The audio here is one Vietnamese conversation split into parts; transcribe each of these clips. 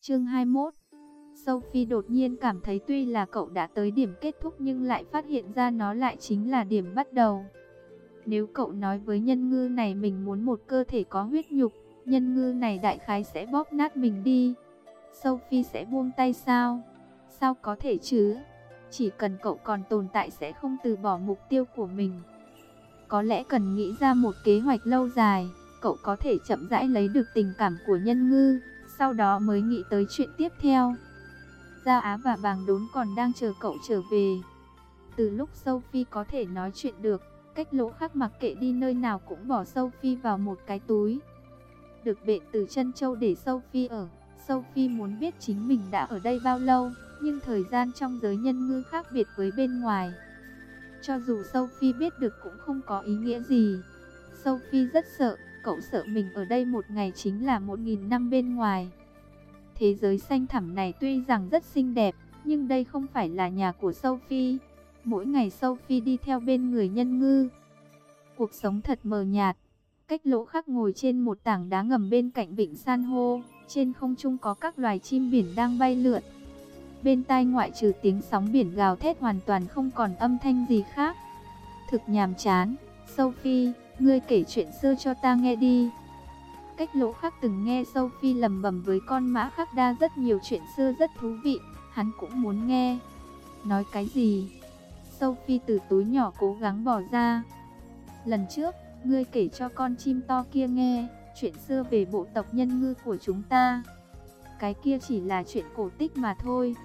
Chương 21. Sophie đột nhiên cảm thấy tuy là cậu đã tới điểm kết thúc nhưng lại phát hiện ra nó lại chính là điểm bắt đầu. Nếu cậu nói với nhân ngư này mình muốn một cơ thể có huyết nhục, nhân ngư này đại khái sẽ bóp nát mình đi. Sophie sẽ buông tay sao? Sao có thể chứ? Chỉ cần cậu còn tồn tại sẽ không từ bỏ mục tiêu của mình. Có lẽ cần nghĩ ra một kế hoạch lâu dài, cậu có thể chậm rãi lấy được tình cảm của nhân ngư, sau đó mới nghĩ tới chuyện tiếp theo. Gia Á và Bàng Đốn còn đang chờ cậu trở về. Từ lúc Sophie có thể nói chuyện được, Cách Lỗ Khắc mặc kệ đi nơi nào cũng bỏ Sophie vào một cái túi. Được bệnh từ Trân Châu để Sophie ở, Sophie muốn biết chính mình đã ở đây bao lâu, nhưng thời gian trong giới nhân ngư khác biệt với bên ngoài. Cho dù Sophie biết được cũng không có ý nghĩa gì. Sophie rất sợ, cậu sợ mình ở đây một ngày chính là 1000 năm bên ngoài. Thế giới xanh thẳm này tuy rằng rất xinh đẹp, nhưng đây không phải là nhà của Sophie. Mỗi ngày Sophie đi theo bên người nhân ngư. Cuộc sống thật mờ nhạt. Cách Lỗ Khắc ngồi trên một tảng đá ngầm bên cạnh vịnh san hô. Trên không trung có các loài chim biển đang bay lượn. Bên tai ngoại trừ tiếng sóng biển gào thét hoàn toàn không còn âm thanh gì khác. Thực nhàm chán. Sophie, ngươi kể chuyện xưa cho ta nghe đi. Cách Lỗ Khắc từng nghe Sophie lẩm bẩm với con mã khắc đa rất nhiều chuyện xưa rất thú vị, hắn cũng muốn nghe. Nói cái gì? Sophie từ túi nhỏ cố gắng bỏ ra. Lần trước, ngươi kể cho con chim to kia nghe, chuyện xưa về bộ tộc nhân ngư của chúng ta. Cái kia chỉ là chuyện cổ tích mà thôi.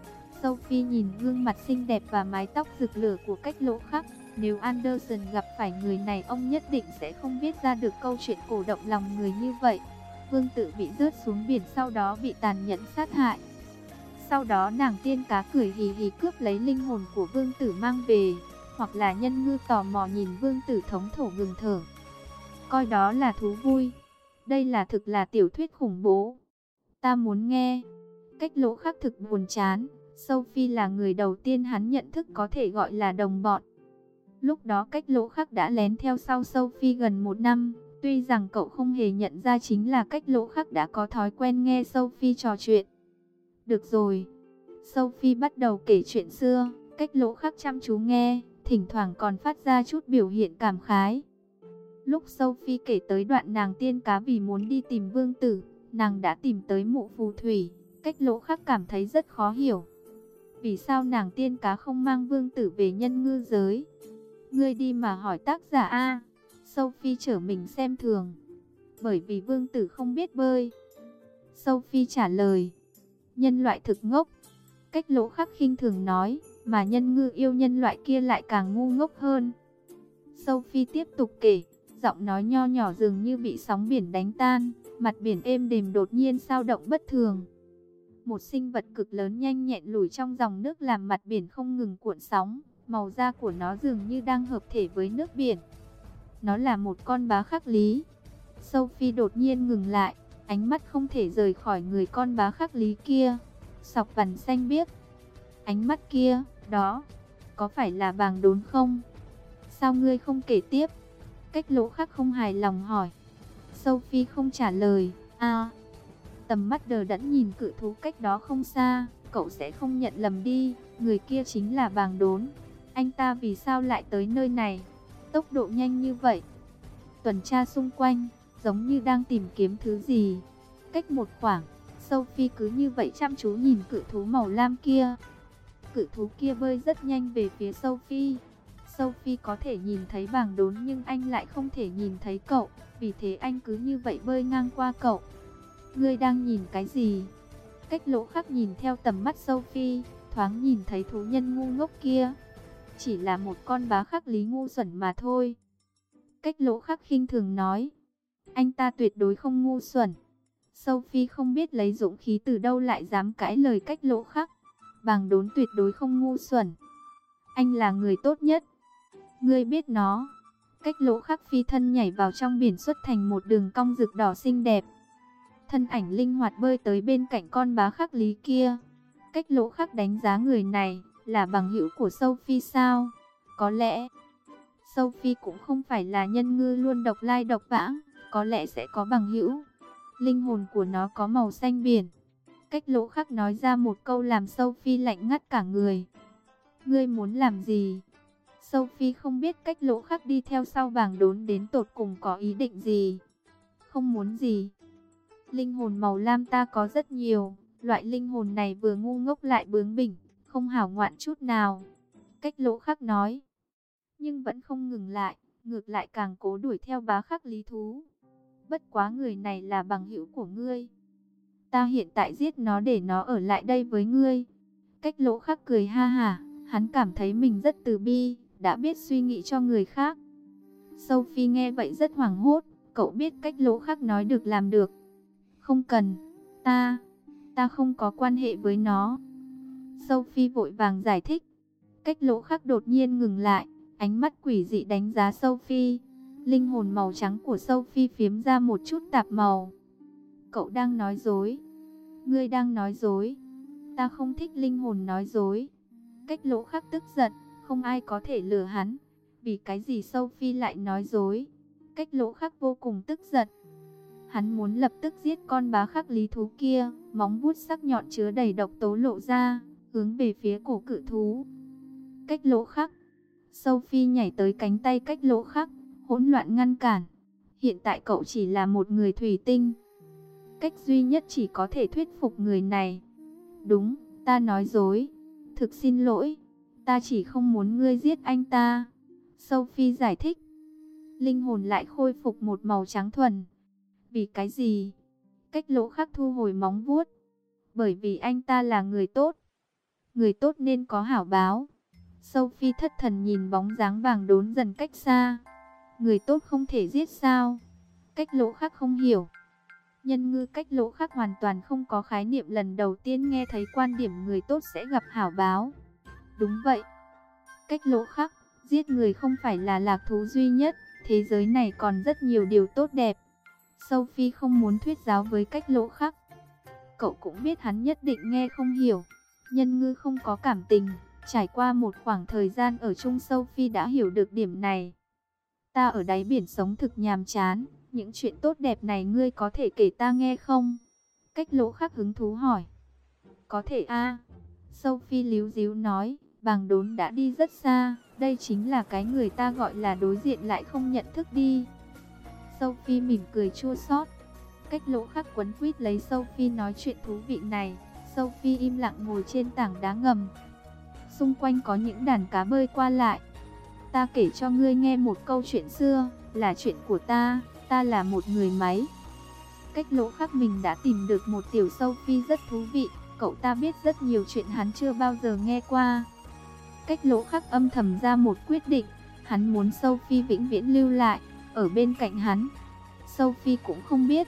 Sophie nhìn gương mặt xinh đẹp và mái tóc rực lửa của Cách Lỗ Khắc. Nếu Anderson gặp phải người này ông nhất định sẽ không viết ra được câu chuyện cổ động lòng người như vậy. Vương Tử bị rớt xuống biển sau đó bị tàn nhẫn sát hại. Sau đó nàng tiên cá cười hì hì cướp lấy linh hồn của Vương Tử mang về. Hoặc là nhân ngư tò mò nhìn Vương Tử thống thổ ngừng thở. Coi đó là thú vui. Đây là thực là tiểu thuyết khủng bố. Ta muốn nghe. Cách Lỗ Khắc thực buồn chán. Sophie là người đầu tiên hắn nhận thức có thể gọi là đồng bọn. Lúc đó Cách Lỗ Khắc đã lén theo sau Sophie gần 1 năm. Tuy rằng cậu không hề nhận ra chính là Cách Lỗ Khắc đã có thói quen nghe Sophie trò chuyện. Được rồi. Sophie bắt đầu kể chuyện xưa. Cách Lỗ Khắc chăm chú nghe, thỉnh thoảng còn phát ra chút biểu hiện cảm khái. Lúc Sophie kể tới đoạn nàng tiên cá vì muốn đi tìm Vương Tử, nàng đã tìm tới mụ phù thủy. Cách Lỗ Khắc cảm thấy rất khó hiểu. Vì sao nàng tiên cá không mang Vương Tử về nhân ngư giới? Ngươi đi mà hỏi tác giả a. Sophie trở mình xem thường. Bởi vì Vương Tử không biết bơi. Sophie trả lời. Nhân loại thực ngốc. Cách Lỗ Khắc khinh thường nói, mà nhân ngư yêu nhân loại kia lại càng ngu ngốc hơn. Sophie tiếp tục kể, giọng nói nho nhỏ dường như bị sóng biển đánh tan, mặt biển êm đềm đột nhiên sao động bất thường. Một sinh vật cực lớn nhanh nhẹn lủi trong dòng nước làm mặt biển không ngừng cuộn sóng. Màu da của nó dường như đang hợp thể với nước biển. Nó là một con bá khắc lý. Sophie đột nhiên ngừng lại, ánh mắt không thể rời khỏi người con bá khắc lý kia. Sọc vằn xanh biếc. Ánh mắt kia, đó, có phải là Bàng Đốn không? Sao ngươi không kể tiếp? Cách Lỗ Khắc không hài lòng hỏi. Sophie không trả lời. Tầm mắt đờ đẫn nhìn cự thú cách đó không xa. Cậu sẽ không nhận lầm đi, người kia chính là Bàng Đốn. Anh ta vì sao lại tới nơi này? Tốc độ nhanh như vậy. Tuần tra xung quanh, giống như đang tìm kiếm thứ gì. Cách một khoảng, Sophie cứ như vậy chăm chú nhìn cự thú màu lam kia. Cự thú kia bơi rất nhanh về phía Sophie. Sophie có thể nhìn thấy Bàng Đốn nhưng anh lại không thể nhìn thấy cậu. Vì thế anh cứ như vậy bơi ngang qua cậu. Ngươi đang nhìn cái gì? Cách Lỗ Khắc nhìn theo tầm mắt Sophie, thoáng nhìn thấy thú nhân ngu ngốc kia. Chỉ là một con bá khắc lý ngu xuẩn mà thôi. Cách Lỗ Khắc khinh thường nói. Anh ta tuyệt đối không ngu xuẩn. Sophie không biết lấy dũng khí từ đâu lại dám cãi lời Cách Lỗ Khắc. Bàng Đốn tuyệt đối không ngu xuẩn. Anh là người tốt nhất. Ngươi biết nó. Cách Lỗ Khắc phi thân nhảy vào trong biển xuất thành một đường cong rực đỏ xinh đẹp. Thân ảnh linh hoạt bơi tới bên cạnh con bá khắc lý kia. Cách Lỗ Khắc đánh giá người này là bằng hữu của Sophie sao? Có lẽ Sophie cũng không phải là nhân ngư luôn độc lai độc vãng, có lẽ sẽ có bằng hữu. Linh hồn của nó có màu xanh biển. Cách Lỗ Khắc nói ra một câu làm Sophie lạnh ngắt cả người. Ngươi muốn làm gì? Sophie không biết Cách Lỗ Khắc đi theo sau Bàng Đốn đến tột cùng có ý định gì. Không muốn gì. Linh hồn màu lam ta có rất nhiều. Loại linh hồn này vừa ngu ngốc lại bướng bỉnh, không hảo ngoạn chút nào. Cách Lỗ Khắc nói. Nhưng vẫn không ngừng lại, ngược lại càng cố đuổi theo Bá Khắc Lý thú. Bất quá người này là bằng hữu của ngươi. Ta hiện tại giết nó để nó ở lại đây với ngươi. Cách Lỗ Khắc cười ha hả, hắn cảm thấy mình rất từ bi, đã biết suy nghĩ cho người khác. Sophie nghe vậy rất hoảng hốt, cậu biết Cách Lỗ Khắc nói được làm được. Không cần, ta không có quan hệ với nó. Sophie vội vàng giải thích. Cách Lỗ Khắc đột nhiên ngừng lại, ánh mắt quỷ dị đánh giá Sophie. Linh hồn màu trắng của Sophie phiếm ra một chút tạp màu. Cậu đang nói dối. Ngươi đang nói dối. Ta không thích linh hồn nói dối. Cách Lỗ Khắc tức giận, không ai có thể lừa hắn. Vì cái gì Sophie lại nói dối? Cách Lỗ Khắc vô cùng tức giận. Hắn muốn lập tức giết con Bá Khắc Lý thú kia, móng vuốt sắc nhọn chứa đầy độc tố lộ ra, hướng về phía cổ cự thú. Cách Lỗ Khắc. Sophie nhảy tới cánh tay Cách Lỗ Khắc, hỗn loạn ngăn cản. Hiện tại cậu chỉ là một người thủy tinh. Cách duy nhất chỉ có thể thuyết phục người này. Đúng, ta nói dối. Thực xin lỗi, ta chỉ không muốn ngươi giết anh ta. Sophie giải thích. Linh hồn lại khôi phục một màu trắng thuần. Vì cái gì? Cách Lỗ Khắc thu hồi móng vuốt. Bởi vì anh ta là người tốt. Người tốt nên có hảo báo. Sophie thất thần nhìn bóng dáng Bàng Đốn dần cách xa. Người tốt không thể giết sao? Cách Lỗ Khắc không hiểu. Nhân ngư Cách Lỗ Khắc hoàn toàn không có khái niệm, lần đầu tiên nghe thấy quan điểm người tốt sẽ gặp hảo báo. Đúng vậy. Cách Lỗ Khắc, giết người không phải là lạc thú duy nhất, thế giới này còn rất nhiều điều tốt đẹp. Sophie không muốn thuyết giáo với Cách Lỗ Khắc. Cậu cũng biết hắn nhất định nghe không hiểu. Nhân ngư không có cảm tình, trải qua một khoảng thời gian ở chung Sophie đã hiểu được điểm này. Ta ở đáy biển sống thực nhàm chán, những chuyện tốt đẹp này ngươi có thể kể ta nghe không? Cách Lỗ Khắc hứng thú hỏi. Có thể a. Sophie líu díu nói, Bàng Đốn đã đi rất xa, đây chính là cái người ta gọi là đối diện lại không nhận thức đi. Sophie mỉm cười chua xót. Cách Lỗ Khắc quấn quýt lấy Sophie nói chuyện thú vị này. Sophie im lặng ngồi trên tảng đá ngầm. Xung quanh có những đàn cá bơi qua lại. Ta kể cho ngươi nghe một câu chuyện xưa, là chuyện của ta là một người máy. Cách Lỗ Khắc mình đã tìm được một tiểu Sophie rất thú vị, cậu ta biết rất nhiều chuyện hắn chưa bao giờ nghe qua. Cách Lỗ Khắc âm thầm ra một quyết định, hắn muốn Sophie vĩnh viễn lưu lại, ở bên cạnh hắn. Sophie cũng không biết.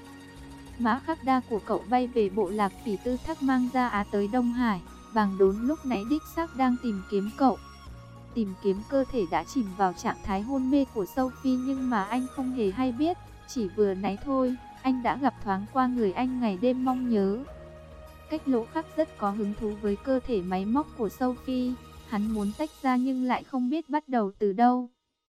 Mã Khắc Đa của cậu bay về bộ lạc Phỉ Tư Thác mang ra Á tới Đông Hải, Bàng Đốn lúc nãy đích xác đang tìm kiếm cậu. Tìm kiếm cơ thể đã chìm vào trạng thái hôn mê của Sophie, nhưng mà anh không hề hay biết, chỉ vừa nãy thôi, anh đã gặp thoáng qua người anh ngày đêm mong nhớ. Cách Lỗ Khắc rất có hứng thú với cơ thể máy móc của Sophie, hắn muốn tách ra nhưng lại không biết bắt đầu từ đâu.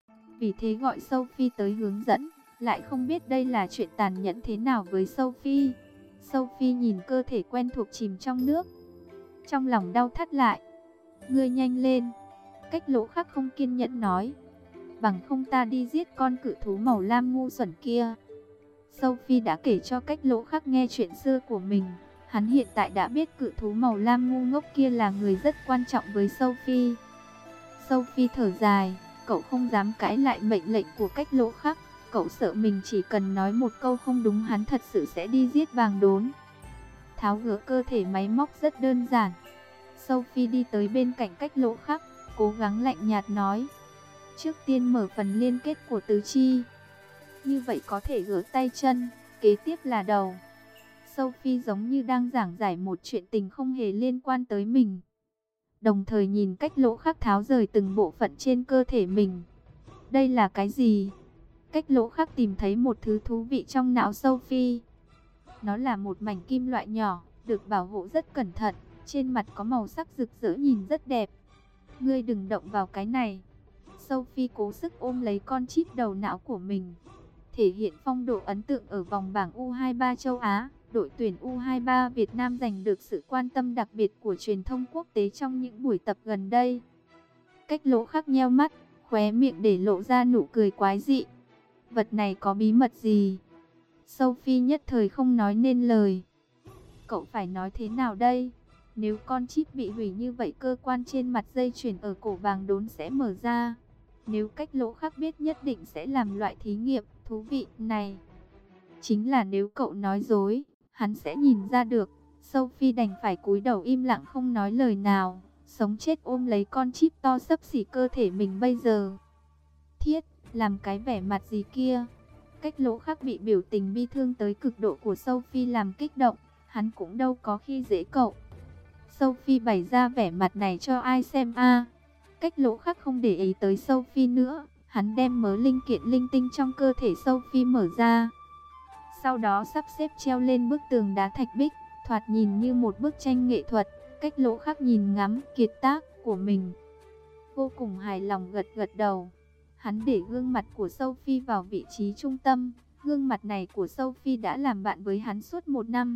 Vì thế gọi Sophie tới hướng dẫn, lại không biết đây là chuyện tàn nhẫn thế nào với Sophie. Sophie nhìn cơ thể quen thuộc chìm trong nước, trong lòng đau thắt lại. Ngươi nhanh lên. Cách Lỗ Khắc không kiên nhẫn nói. Bằng không ta đi giết con cự thú màu lam ngu xuẩn kia. Sophie đã kể cho Cách Lỗ Khắc nghe chuyện xưa của mình. Hắn hiện tại đã biết cự thú màu lam ngu ngốc kia là người rất quan trọng với Sophie. Sophie thở dài, cậu không dám cãi lại mệnh lệnh của Cách Lỗ Khắc. Cậu sợ mình chỉ cần nói một câu không đúng hắn thật sự sẽ đi giết Bàng Đốn. Tháo gỡ cơ thể máy móc rất đơn giản. Sophie đi tới bên cạnh Cách Lỗ Khắc, cố gắng lạnh nhạt nói. Trước tiên mở phần liên kết của tứ chi. Như vậy có thể gỡ tay chân, kế tiếp là đầu. Sophie giống như đang giảng giải một chuyện tình không hề liên quan tới mình. Đồng thời nhìn Cách Lỗ Khắc tháo rời từng bộ phận trên cơ thể mình. Đây là cái gì? Cách Lỗ Khắc tìm thấy một thứ thú vị trong não Sophie. Nó là một mảnh kim loại nhỏ, được bảo hộ rất cẩn thận. Trên mặt có màu sắc rực rỡ nhìn rất đẹp. Ngươi đừng động vào cái này. Sophie cố sức ôm lấy con chip đầu não của mình. Thể hiện phong độ ấn tượng ở vòng bảng U23 châu Á. đội tuyển U23 Việt Nam giành được sự quan tâm đặc biệt của truyền thông quốc tế trong những buổi tập gần đây. Cách Lỗ Khắc nheo mắt, khóe miệng để lộ ra nụ cười quái dị. Vật này có bí mật gì? Sophie nhất thời không nói nên lời. Cậu phải nói thế nào đây? Nếu con chip bị hủy như vậy, cơ quan trên mặt dây chuyền ở cổ Bàng Đốn sẽ mở ra. Nếu Cách Lỗ Khắc biết, nhất định sẽ làm loại thí nghiệm thú vị này. Chính là nếu cậu nói dối, hắn sẽ nhìn ra được. Sophie đành phải cúi đầu im lặng không nói lời nào, sống chết ôm lấy con chip to xấp xỉ cơ thể mình bây giờ. Thiết, làm cái vẻ mặt gì kia? Cách Lỗ Khắc bị biểu tình bi thương tới cực độ của Sophie làm kích động, hắn cũng đâu có khi dễ cậu. Sophie bày ra vẻ mặt này cho ai xem a? Cách Lỗ Khắc không để ý tới Sophie nữa, hắn đem mớ linh kiện linh tinh trong cơ thể Sophie mở ra. Sau đó sắp xếp treo lên bức tường đá thạch bích, thoạt nhìn như một bức tranh nghệ thuật. Cách Lỗ Khắc nhìn ngắm kiệt tác của mình, vô cùng hài lòng gật gật đầu. Hắn để gương mặt của Sophie vào vị trí trung tâm. Gương mặt này của Sophie đã làm bạn với hắn suốt 1 năm.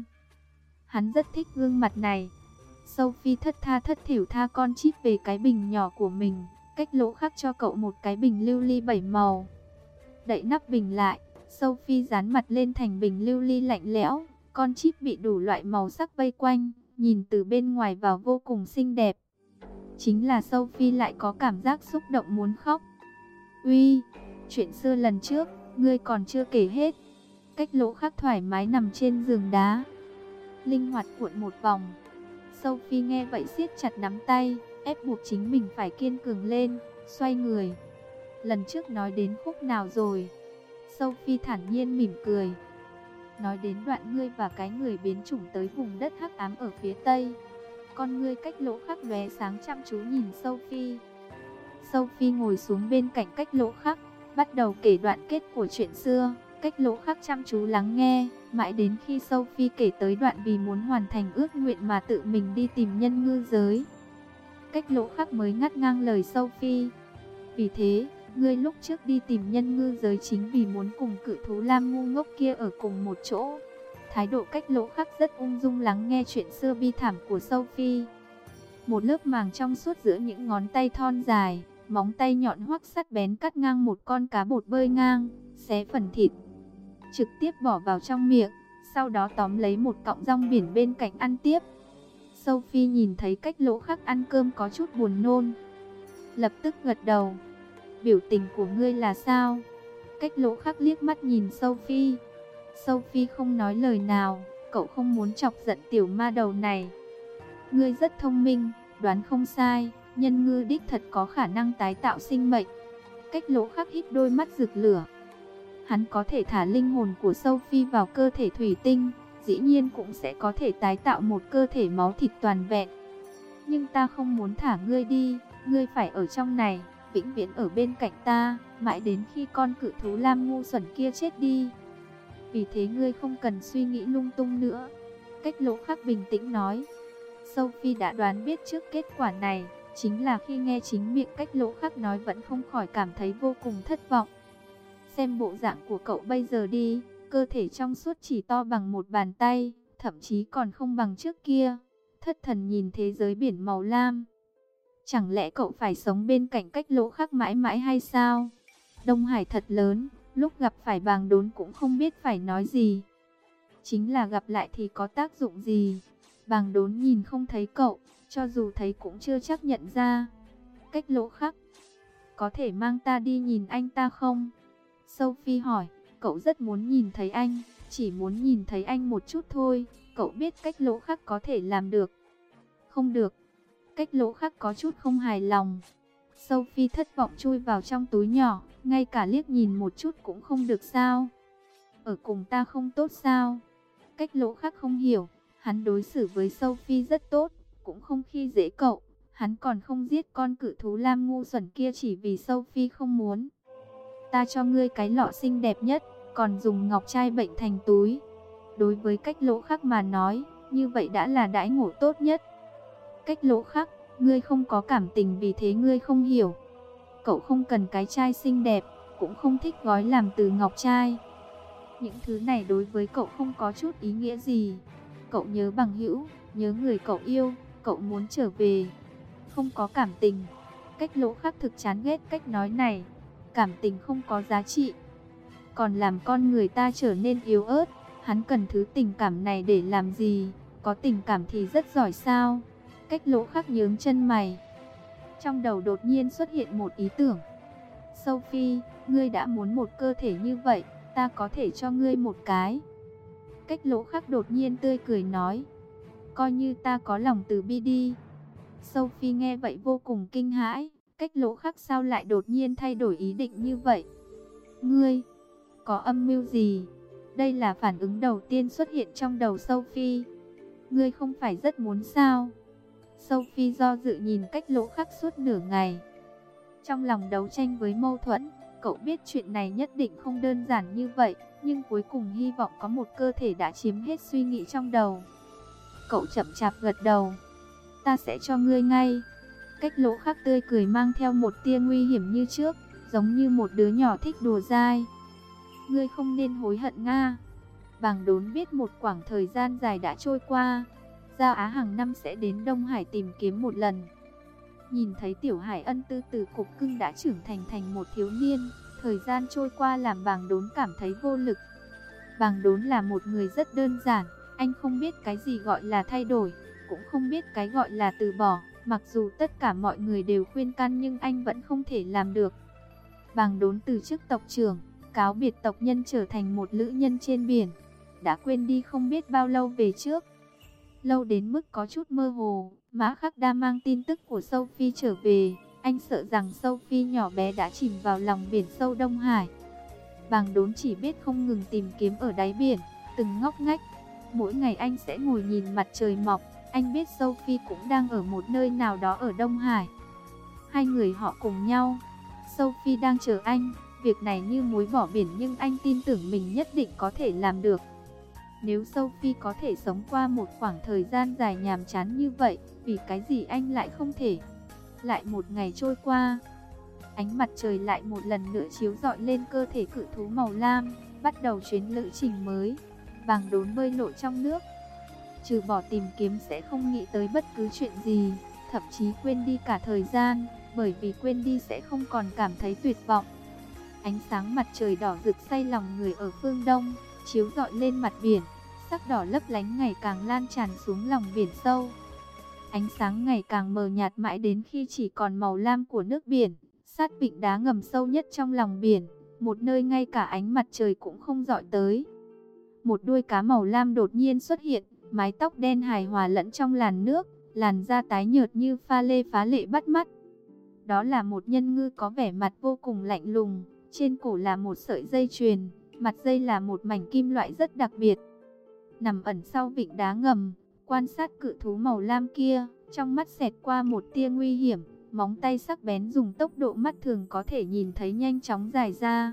Hắn rất thích gương mặt này. Sophie thất thểu tha con chip về cái bình nhỏ của mình. Cách Lỗ Khắc cho cậu một cái bình lưu ly 7 màu. Đậy nắp bình lại, Sophie dán mặt lên thành bình lưu ly lạnh lẽo. Con chip bị đủ loại màu sắc vây quanh, nhìn từ bên ngoài vào vô cùng xinh đẹp. Chính là Sophie lại có cảm giác xúc động muốn khóc. Uy, chuyện xưa lần trước, ngươi còn chưa kể hết. Cách Lỗ Khắc thoải mái nằm trên giường đá, linh hoạt cuộn một vòng. Sophie nghe vậy siết chặt nắm tay, ép buộc chính mình phải kiên cường lên, xoay người. Lần trước nói đến khúc nào rồi? Sophie thản nhiên mỉm cười. Nói đến đoạn ngươi và cái người biến chủng tới vùng đất hắc ám ở phía tây. Con ngươi Cách Lỗ Khắc lóe sáng chăm chú nhìn Sophie. Sophie ngồi xuống bên cạnh Cách Lỗ Khắc, bắt đầu kể đoạn kết của chuyện xưa. Cách Lỗ Khắc chăm chú lắng nghe, mãi đến khi Sophie kể tới đoạn vì muốn hoàn thành ước nguyện mà tự mình đi tìm nhân ngư giới, Cách Lỗ Khắc mới ngắt ngang lời Sophie. Vì thế, ngươi lúc trước đi tìm nhân ngư giới chính vì muốn cùng cự thú lam ngu ngốc kia ở cùng một chỗ. Thái độ Cách Lỗ Khắc rất ung dung lắng nghe chuyện xưa bi thảm của Sophie. Một lớp màng trong suốt giữa những ngón tay thon dài, móng tay nhọn hoắt sắc bén cắt ngang một con cá bột bơi ngang, xé phần thịt, trực tiếp bỏ vào trong miệng, sau đó tóm lấy một cọng rong biển bên cạnh ăn tiếp. Sophie nhìn thấy Cách Lỗ Khắc ăn cơm có chút buồn nôn, lập tức gật đầu. Biểu tình của ngươi là sao? Cách Lỗ Khắc liếc mắt nhìn Sophie. Sophie không nói lời nào, cậu không muốn chọc giận tiểu ma đầu này. Ngươi rất thông minh, đoán không sai, nhân ngư đích thật có khả năng tái tạo sinh mệnh. Cách Lỗ Khắc hít đôi mắt rực lửa. Hắn có thể thả linh hồn của Sophie vào cơ thể thủy tinh, dĩ nhiên cũng sẽ có thể tái tạo một cơ thể máu thịt toàn vẹn. Nhưng ta không muốn thả ngươi đi, ngươi phải ở trong này, vĩnh viễn ở bên cạnh ta, mãi đến khi con cự thú lam ngu xuẩn kia chết đi. Vì thế ngươi không cần suy nghĩ lung tung nữa. Cách Lỗ Khắc bình tĩnh nói. Sophie đã đoán biết trước kết quả này, chính là khi nghe chính miệng Cách Lỗ Khắc nói vẫn không khỏi cảm thấy vô cùng thất vọng. Xem bộ dạng của cậu bây giờ đi, cơ thể trong suốt chỉ to bằng một bàn tay, thậm chí còn không bằng trước kia. Thất thần nhìn thế giới biển màu lam. Chẳng lẽ cậu phải sống bên cạnh Cách Lỗ Khắc mãi mãi hay sao? Đông Hải thật lớn, lúc gặp phải Bàng Đốn cũng không biết phải nói gì. Chính là gặp lại thì có tác dụng gì? Bàng Đốn nhìn không thấy cậu, cho dù thấy cũng chưa chắc nhận ra. Cách Lỗ Khắc, có thể mang ta đi nhìn anh ta không? Sophie hỏi, cậu rất muốn nhìn thấy anh, chỉ muốn nhìn thấy anh một chút thôi. Cậu biết Cách Lỗ Khắc có thể làm được. Không được. Cách Lỗ Khắc có chút không hài lòng. Sophie thất vọng chui vào trong túi nhỏ, ngay cả liếc nhìn một chút cũng không được sao? Ở cùng ta không tốt sao? Cách Lỗ Khắc không hiểu, hắn đối xử với Sophie rất tốt, cũng không khi dễ cậu. Hắn còn không giết con cự thú lam ngu xuẩn kia chỉ vì Sophie không muốn. Ta cho ngươi cái lọ xinh đẹp nhất, còn dùng ngọc trai bệnh thành túi. Đối với Cách Lỗ Khắc mà nói, như vậy đã là đãi ngộ tốt nhất. Cách Lỗ Khắc, ngươi không có cảm tình vì thế ngươi không hiểu. Cậu không cần cái chai xinh đẹp, cũng không thích gói làm từ ngọc trai. Những thứ này đối với cậu không có chút ý nghĩa gì. Cậu nhớ bằng hữu, nhớ người cậu yêu, cậu muốn trở về. Không có cảm tình. Cách Lỗ Khắc thực chán ghét cách nói này. Cảm tình không có giá trị, còn làm con người ta trở nên yếu ớt. Hắn cần thứ tình cảm này để làm gì? Có tình cảm thì rất giỏi sao? Cách Lỗ Khắc nhướng chân mày. Trong đầu đột nhiên xuất hiện một ý tưởng. Sophie, ngươi đã muốn một cơ thể như vậy, ta có thể cho ngươi một cái. Cách Lỗ Khắc đột nhiên tươi cười nói. Coi như ta có lòng từ bi đi. Sophie nghe vậy vô cùng kinh hãi. Cách Lỗ Khắc sao lại đột nhiên thay đổi ý định như vậy? Ngươi có âm mưu gì? Đây là phản ứng đầu tiên xuất hiện trong đầu Sophie. Ngươi không phải rất muốn sao? Sophie do dự nhìn Cách Lỗ Khắc suốt nửa ngày. Trong lòng đấu tranh với mâu thuẫn, cậu biết chuyện này nhất định không đơn giản như vậy, nhưng cuối cùng hy vọng có một cơ thể đã chiếm hết suy nghĩ trong đầu. Cậu chậm chạp gật đầu. Ta sẽ cho ngươi ngay. Cách Lỗ Khắc tươi cười mang theo một tia nguy hiểm như trước, giống như một đứa nhỏ thích đùa dai. Ngươi không nên hối hận Nga. Bàng Đốn biết một khoảng thời gian dài đã trôi qua. Gia Á hàng năm sẽ đến Đông Hải tìm kiếm một lần. Nhìn thấy Tiểu Hải Ân từ từ cục cưng đã trưởng thành một thiếu niên, thời gian trôi qua làm Bàng Đốn cảm thấy vô lực. Bàng Đốn là một người rất đơn giản, anh không biết cái gì gọi là thay đổi, cũng không biết cái gọi là từ bỏ, mặc dù tất cả mọi người đều khuyên can nhưng anh vẫn không thể làm được. Bàng Đốn từ chức tộc trưởng, cáo biệt tộc nhân trở thành một lữ nhân trên biển, đã quên đi không biết bao lâu về trước. Lâu đến mức có chút mơ hồ, Mã Khắc Đa mang tin tức của Sophie trở về, anh sợ rằng Sophie nhỏ bé đã chìm vào lòng biển sâu Đông Hải. Bàng Đốn chỉ biết không ngừng tìm kiếm ở đáy biển, từng ngóc ngách. Mỗi ngày anh sẽ ngồi nhìn mặt trời mọc, anh biết Sophie cũng đang ở một nơi nào đó ở Đông Hải. Hai người họ cùng nhau, Sophie đang chờ anh, việc này như muối bỏ biển nhưng anh tin tưởng mình nhất định có thể làm được. Nếu Sophie có thể sống qua một khoảng thời gian dài nhàm chán như vậy, vì cái gì anh lại không thể? Lại một ngày trôi qua, ánh mặt trời lại một lần nữa chiếu rọi lên cơ thể cự thú màu lam, bắt đầu chuyến lữ trình mới. Bàng Đốn bơi lội trong nước, trừ bỏ tìm kiếm sẽ không nghĩ tới bất cứ chuyện gì, thậm chí quên đi cả thời gian, bởi vì quên đi sẽ không còn cảm thấy tuyệt vọng. Ánh sáng mặt trời đỏ rực say lòng người ở phương Đông, chiếu rọi lên mặt biển, sắc đỏ lấp lánh ngày càng lan tràn xuống lòng biển sâu. Ánh sáng ngày càng mờ nhạt mãi đến khi chỉ còn màu lam của nước biển, sát vịnh đá ngầm sâu nhất trong lòng biển, một nơi ngay cả ánh mặt trời cũng không rọi tới. Một đuôi cá màu lam đột nhiên xuất hiện, mái tóc đen hài hòa lẫn trong làn nước, làn da tái nhợt như pha lê phá lệ bắt mắt. Đó là một nhân ngư có vẻ mặt vô cùng lạnh lùng, trên cổ là một sợi dây chuyền, mặt dây là một mảnh kim loại rất đặc biệt. Nằm ẩn sau vịnh đá ngầm, quan sát cự thú màu lam kia, trong mắt xẹt qua một tia nguy hiểm, móng tay sắc bén dùng tốc độ mắt thường có thể nhìn thấy nhanh chóng dài ra.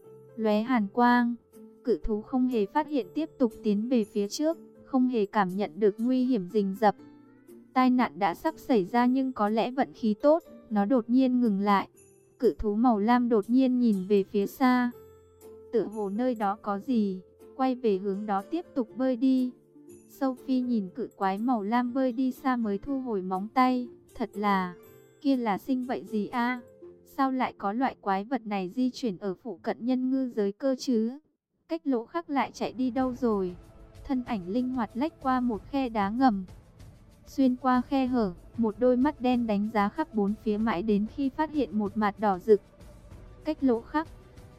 Lóe hàn quang, cự thú không hề phát hiện tiếp tục tiến về phía trước, không hề cảm nhận được nguy hiểm rình rập. Tai nạn đã sắp xảy ra nhưng có lẽ vận khí tốt, nó đột nhiên ngừng lại. Cự thú màu lam đột nhiên nhìn về phía xa. Tựa hồ nơi đó có gì, quay về hướng đó tiếp tục bơi đi. Sophie nhìn cự quái màu lam bơi đi xa mới thu hồi móng tay. Thật là, kia là sinh vật gì a? Sao lại có loại quái vật này di chuyển ở phụ cận nhân ngư giới cơ chứ? Cách Lỗ Khắc lại chạy đi đâu rồi? Thân ảnh linh hoạt lách qua một khe đá ngầm. Xuyên qua khe hở, một đôi mắt đen đánh giá khắp bốn phía mãi đến khi phát hiện một mặt đỏ rực. Cách Lỗ Khắc.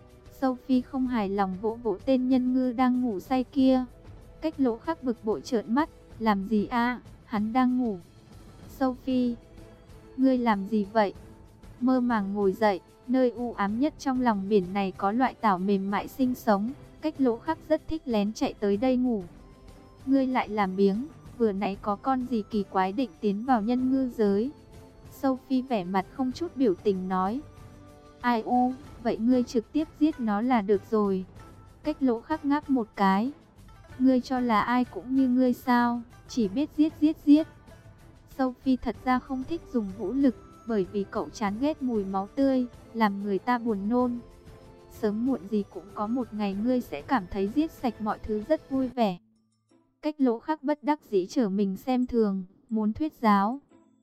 Sophie không hài lòng vỗ vỗ tên nhân ngư đang ngủ say kia. Cách Lỗ Khắc bực bội trợn mắt, làm gì a? Hắn đang ngủ. Sophie, ngươi làm gì vậy? Mơ màng ngồi dậy, nơi u ám nhất trong lòng biển này có loại tảo mềm mại sinh sống. Cách Lỗ Khắc rất thích lén chạy tới đây ngủ. Ngươi lại làm biếng, vừa nãy có con gì kỳ quái định tiến vào nhân ngư giới. Sophie vẻ mặt không chút biểu tình nói. Ai u, vậy ngươi trực tiếp giết nó là được rồi. Cách Lỗ Khắc ngáp một cái. Ngươi cho là ai cũng như ngươi sao, chỉ biết giết. Sophie thật ra không thích dùng vũ lực, bởi vì cậu chán ghét mùi máu tươi, làm người ta buồn nôn. Sớm muộn gì cũng có một ngày ngươi sẽ cảm thấy giết sạch mọi thứ rất vui vẻ. Cách Lỗ Khắc bất đắc dĩ trở mình xem thường, muốn thuyết giáo.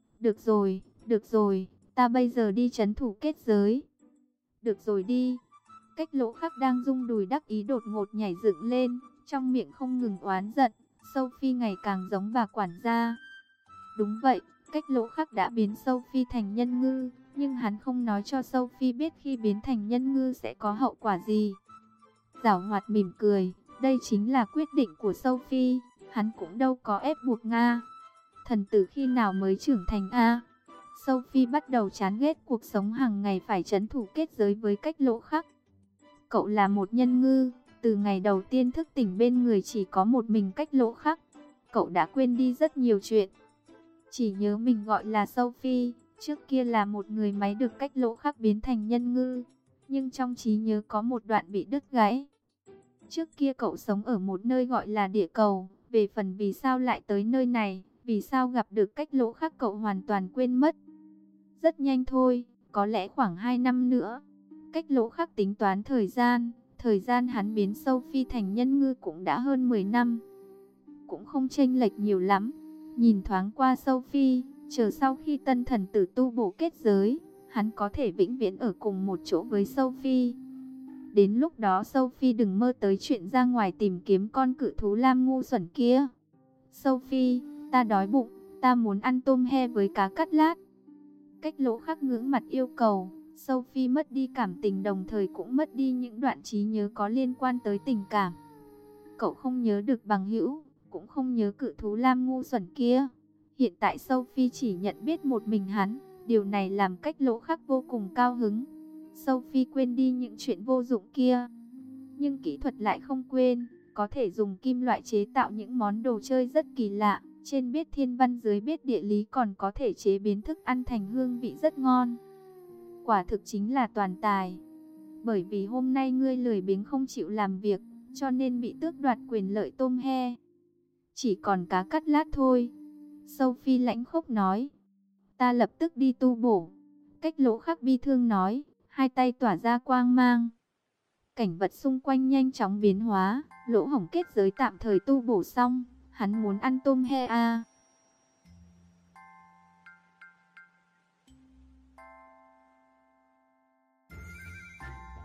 Được rồi, ta bây giờ đi trấn thủ kết giới. Được rồi đi. Cách Lỗ Khắc đang rung đùi đắc ý đột ngột nhảy dựng lên, trong miệng không ngừng oán giận. Sophie ngày càng giống bà quản gia. Đúng vậy, Cách Lỗ Khắc đã biến Sophie thành nhân ngư, nhưng hắn không nói cho Sophie biết khi biến thành nhân ngư sẽ có hậu quả gì. Giảo hoạt mỉm cười, đây chính là quyết định của Sophie, hắn cũng đâu có ép buộc Nga. Thần tử khi nào mới trưởng thành a? Sophie bắt đầu chán ghét cuộc sống hàng ngày phải trấn thủ kết giới với Cách Lỗ Khắc. Cậu là một nhân ngư, từ ngày đầu tiên thức tỉnh bên người chỉ có một mình Cách Lỗ Khắc. Cậu đã quên đi rất nhiều chuyện. Chỉ nhớ mình gọi là Sophie, trước kia là một người máy được Cách Lỗ Khắc biến thành nhân ngư. Nhưng trong trí nhớ có một đoạn bị đứt gãy. Trước kia cậu sống ở một nơi gọi là địa cầu, về phần vì sao lại tới nơi này, vì sao gặp được Cách Lỗ Khắc cậu hoàn toàn quên mất. Rất nhanh thôi, có lẽ khoảng 2 năm nữa. Cách Lỗ Khắc tính toán thời gian hắn biến Sophie thành nhân ngư cũng đã hơn 10 năm. Cũng không chênh lệch nhiều lắm. Nhìn thoáng qua Sophie, chờ sau khi tân thần tử tu bổ kết giới, hắn có thể vĩnh viễn ở cùng một chỗ với Sophie. Đến lúc đó Sophie đừng mơ tới chuyện ra ngoài tìm kiếm con cự thú lam ngu xuẩn kia. Sophie, ta đói bụng, ta muốn ăn tôm he với cá cắt lát. Cách Lỗ Khắc ngưỡng mặt yêu cầu. Sophie mất đi cảm tình đồng thời cũng mất đi những đoạn trí nhớ có liên quan tới tình cảm. Cậu không nhớ được bằng hữu, cũng không nhớ cự thú lam ngu xuẩn kia. Hiện tại Sophie chỉ nhận biết một mình hắn, điều này làm Cách Lỗ Khắc vô cùng cao hứng. Sophie quên đi những chuyện vô dụng kia, nhưng kỹ thuật lại không quên, có thể dùng kim loại chế tạo những món đồ chơi rất kỳ lạ. Trên biết thiên văn dưới biết địa lý còn có thể chế biến thức ăn thành hương vị rất ngon. Quả thực chính là toàn tài. Bởi vì hôm nay ngươi lười biếng không chịu làm việc, cho nên bị tước đoạt quyền lợi tôm he. Chỉ còn cá cắt lát thôi. Sophie lãnh khốc nói. Ta lập tức đi tu bổ. Cách Lỗ Khắc bi thương nói, hai tay tỏa ra quang mang. Cảnh vật xung quanh nhanh chóng biến hóa, lỗ hổng kết giới tạm thời tu bổ xong. Hắn muốn ăn tôm he a.